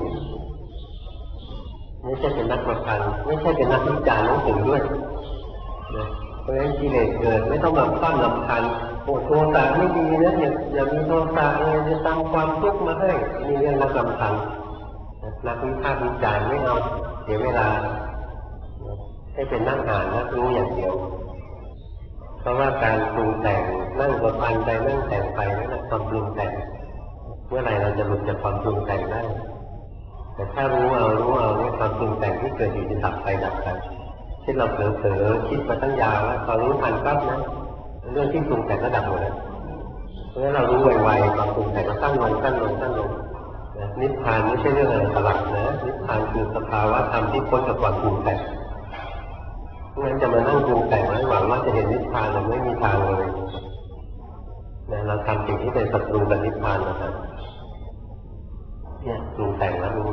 ไม่ใช่เป็นนักประพันธ์ไม่ใช่เป็นนักวิจารณ์หนังสือด้วยเพราะฉะนั้นกิเลสเกิดไม่ต้องแบบปั้นลำพันโอ้โทสะไม่ดีนะอย่ามีโทสะเลยจะตามความทุกข์มาให้มีเรื่องนักลำพันนักวิพากษ์วิจารณ์ไม่เอาเสียเวลาให้เป็นนั่งอ่านนักรู้อย่างเดียวเพราะว่าการปรุงแต่งนั่งประพันธ์ไปนั่งแต่งไปนั่นแหละความปรุงแต่งเมื่อไหร่เราจะหลุดจากความปรุงแต่งได้แต่ถ้ารู้เอาเนี่ยความปรุงแต่งที่เกิดอยู่จะดับไปเช่นเราเผลอคิดมาตั้งยาวแล้วพอรู้ทันปั๊บนะเรื่องที่ปรุงแต่งก็ดับหมดแล้วเพราะฉะนั้นเรารู้ไวๆความปรุงแต่งก็ตั้งลงนิพพานไม่ใช่เรื่องอะไรสลับนะนิพพานคือสภาวะธรรมที่พ้นจากความปรุงแต่งเพราะฉะนั้นจะมานั่งปรุงแต่งแล้วหวังว่าจะเห็นนิพพานเราไม่มีทางเลยนะเราทำสิ่งที่เป็นศัตรูกับนิพพานนะครับเนี่ยปรุงแต่งแล้วรู้ไหม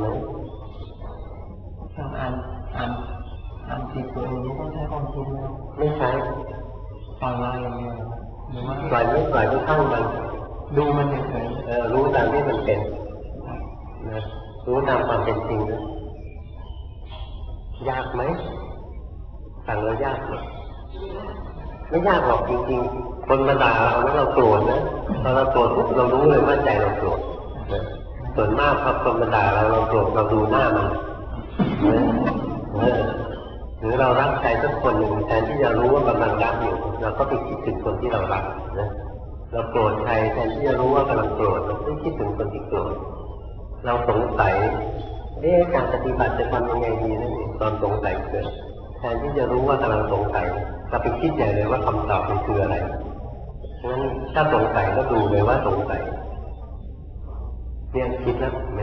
อ่านจิตตัวเองนี่ต้องใช้ความคิดไหมไม่ใช้ปล่อยมาอย่างเดียวหรือว่าปล่อยไม่ข้างมันดูมันเฉยๆรู้ตามที่มันเป็นนะรู้ตามความเป็นจริงนะยากไหมสั่งเรายากไหมไม่ยากหรอกจริงๆคนมาด่าเราแล้วเราโกรธนะพอเราโกรธเรารู้เลยว่าใจเราโกรธนะส่วนมากพอคนมาด่าเราโกรธเราดูหน้ามันหรือเรารักใครสักคนหนึ่งแทนที่จะรู้ว่ากำลังรักอยู่เราก็ไปคิดถึงคนที่เรารักนะเราโกรธใครแทนที่จะรู้ว่ากำลังโกรธเราไม่คิดถึงคนที่โกรธเราสงสัยการปฏิบัติจะทำยังไงดีนั่นเองตอนสงสัยเกิดแทนที่จะรู้ว่ากำลังสงสัยเราไปคิดใหญ่เลยว่าคำตอบมันคืออะไรงั้นถ้าสงสัยก็ดูเลยว่าสงสัยเนี่ยคิดแล้วไหม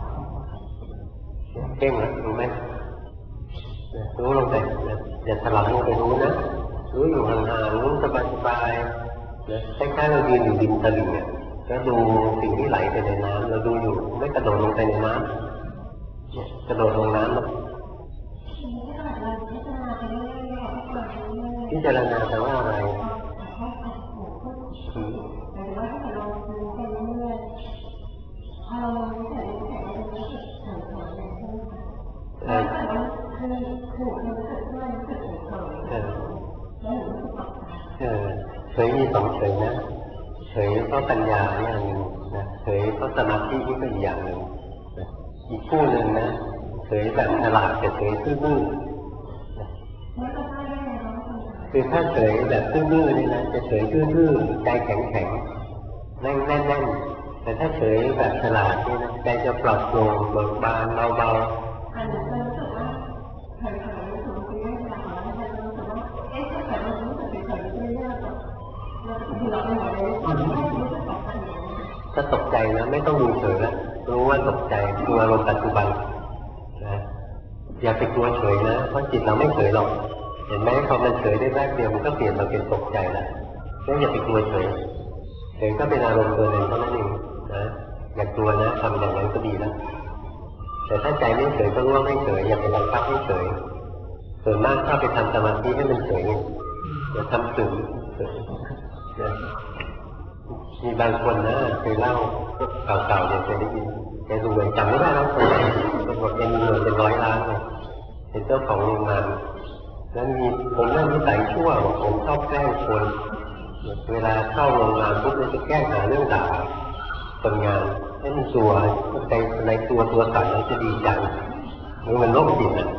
เก่งแล้วรู้ไหมรู้ลงไปอย่าถลำลงไปรู้นะรู้อยู่ห่างๆรู้สบายๆนะคล้ายๆเรายืนอยู่ริมตลิ่งเนี่ยแล้วดูสิ่งที่ไหลไปในน้ำเราดูอยู่ไม่กระโดดลงไปในน้ำกระโดดลงน้ำพิจารณาแต่ว่าอะไรเคยมีสองเฉยนะเฉยเพราะปัญญาอย่างหนึ่งนะเฉยเพราะสมาธินี่ก็อีกอย่างหนึ่งอีกคู่หนึ่งนะเฉยแบบฉลาดแต่เฉยซื่อๆคือถ้าเฉยแบบซื่อๆนี่นะจะเฉยซื่อๆใจแข็งๆแน่นๆแต่ถ้าเฉยแบบฉลาดนี่นะใจจะปลอดโปร่งเบิกบานเบาๆถ้าตกใจนะไม่ต้องดูเฉยแล้วรู้ว่าตกใจกลัวอารมณ์ปัจจุบันนะอย่าไปกลัวเฉยนะเพราะจิตเราไม่เฉยหรอกเห็นไหมพอมันเฉยได้แป๊บเดียวมันก็เปลี่ยนมาเป็นตกใจแล้วงั้นอย่าไปกลัวเฉยเฉยก็เป็นอารมณ์ตัวหนึ่งเท่านั้นเองนะอย่ากลัวนะทำอย่างนั้นก็ดีแล้วแต่ถ้าใจไม่เฉยก็รู้ว่าไม่เฉยอย่าไปบังคับให้เฉยส่วนมากถ้าไปทำสมาธิให้มันเฉยอย่าทำตื่นมีบางคนนะเคยเล่าเก่าๆอย่างเคยได้ยินแกรวยจำไม่ได้แล้วคนไหนเป็นบอกแกมีเงินเป็น100 ล้านเลยเป็นเจ้าของโรงงานแล้วมีผมเริ่มนิสัยชั่วผมชอบแกล้งคนเวลาเข้าโรงงานปุ๊บจะแกล้งหาเรื่องด่าคนงานให้มันตัวในตัวสั่นแล้วจะดีจังมันโรคจิตอ่ะ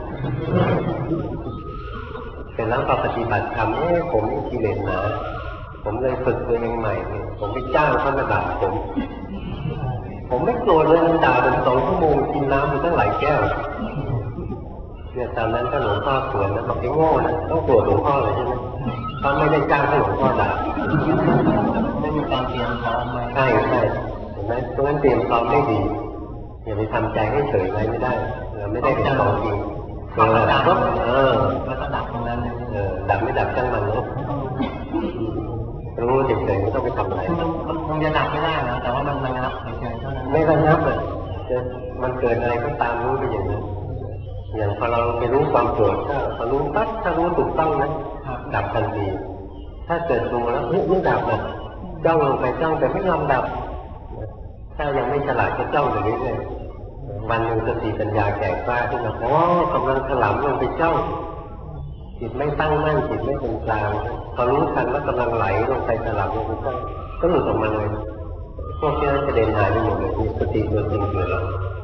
แต่แล้วพอปฏิบัติธรรมผมมีกิเลสหนาผมเลยฝึกตัวเองใหม่ผมไปจ้างเขามาด่าผมไม่โกรธเลยมันด่าเป็น2 ชั่วโมงกินน้ำมันตั้งหลายแก้วเนี่ยตอนนั้นก็หลวงพ่อสวนนะบอกไอ้โง่นะต้องโกรธหลวงพ่อเลยใช่ไหมตอนไม่ได้จ้างให้หลวงพ่อด่าไม่มีการเตรียมพร้อมใช่เห็นไหมเพราะฉะนั้นเตรียมพร้อมไม่ดีอย่าไปทำใจให้เฉยไว้ไม่ได้ไม่ได้เป็นของจริงดับแล้วก็ดับตรงนั้นดับไม่ดับช่างมันนะรู้เฉยๆไม่ต้องไปทำอะไรมันคงจะดับไม่ได้นะแต่ว่ามันระงับเฉยๆเท่านั้นไม่ระงับเลยมันเกิดอะไรก็ตามรู้ไปอย่างนั้นอย่างพอเราไปรู้ความโกรธถ้ารู้ปั๊บถ้ารู้ถูกต้องนะดับทันทีถ้าเกิดรู้แล้วไม่ดับนะจ้องลงไปจ้องแต่ไม่ยอมดับถ้ายังไม่ฉลาดก็จ้องอยู่เรื่อยๆวันหนึ่งสติปัญญาแก่กล้าขึ้นมากำลังถลำลงไปจ้องจิตไม่ตั้งมั่นจิตไม่เป็นกลางพอรู้ทันว่ากำลังไหลลงไปถลำลงไปจ้องก็หลุดออกมาเลยพวกนี้จะเดินหายไปหมดเลยมีสติตัวจริงเกิดแล้ว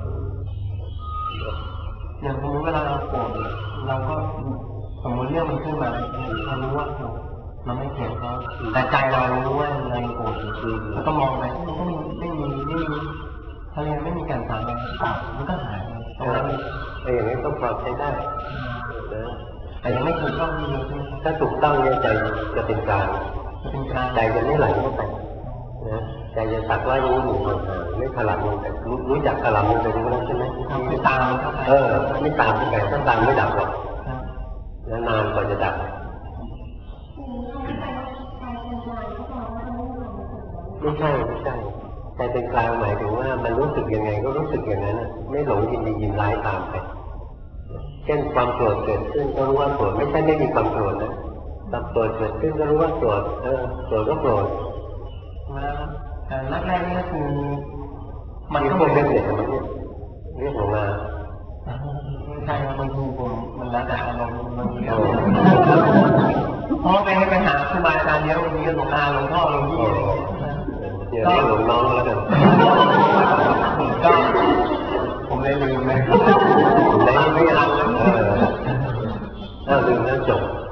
อย่างสมมติเวลาเราโกรธเราก็สมมติเรื่องมันขึ้นมาเรารู้ว่าเราไม่เกลียดเขาแต่ใจเรารู้ว่าเราโกรธคือแล้วก็มองไปมันก็ไม่มีถ้ายังไม่มีการสั่งอะไรมันก็หายอย่างนี้ต้องปรับใช้ได้แต่ยังไม่ถูกต้องถ้าถูกต้องเนี่ยใจจะเป็นกลางใจจะไม่ไหลเข้าไปนะใจจะสักว่ารู้อยู่ห่างๆไม่ถลำลงไปรู้จักถลำลงไปรู้แล้วใช่ไหมไม่ตามไม่ตามที่ไหนถ้าตามไม่ดับหรอกแล้วนานกว่าจะดับไม่ใช่ใจเป็นกลางหมายถึงว่ามันรู้สึกยังไงก็รู้สึกอย่างนั้นไม่หลงยินดียินร้ายตามไปเช่นความโกรธเกิดขึ้นก็รู้ว่าโกรธไม่ใช่ไม่มีความโกรธนะความโกรธเกิดขึ้นก็รู้ว่าโกรธโกรธก็โกรธแต่แรกๆนี่คือมันก็ไม่เป็นเด็กมันเรียกออกมาใช่มันคือมันแล้วแต่อารมณ์มันเพราะไปหาครูบาอาจารย์เยอะวันนี้หลวงอาหลวงพ่อหลวงพี่ก็หลวงน้องแล้วกันก็ผมเลยลืมไหมผมเลยไม่รับถ้าลืมแล้วจบ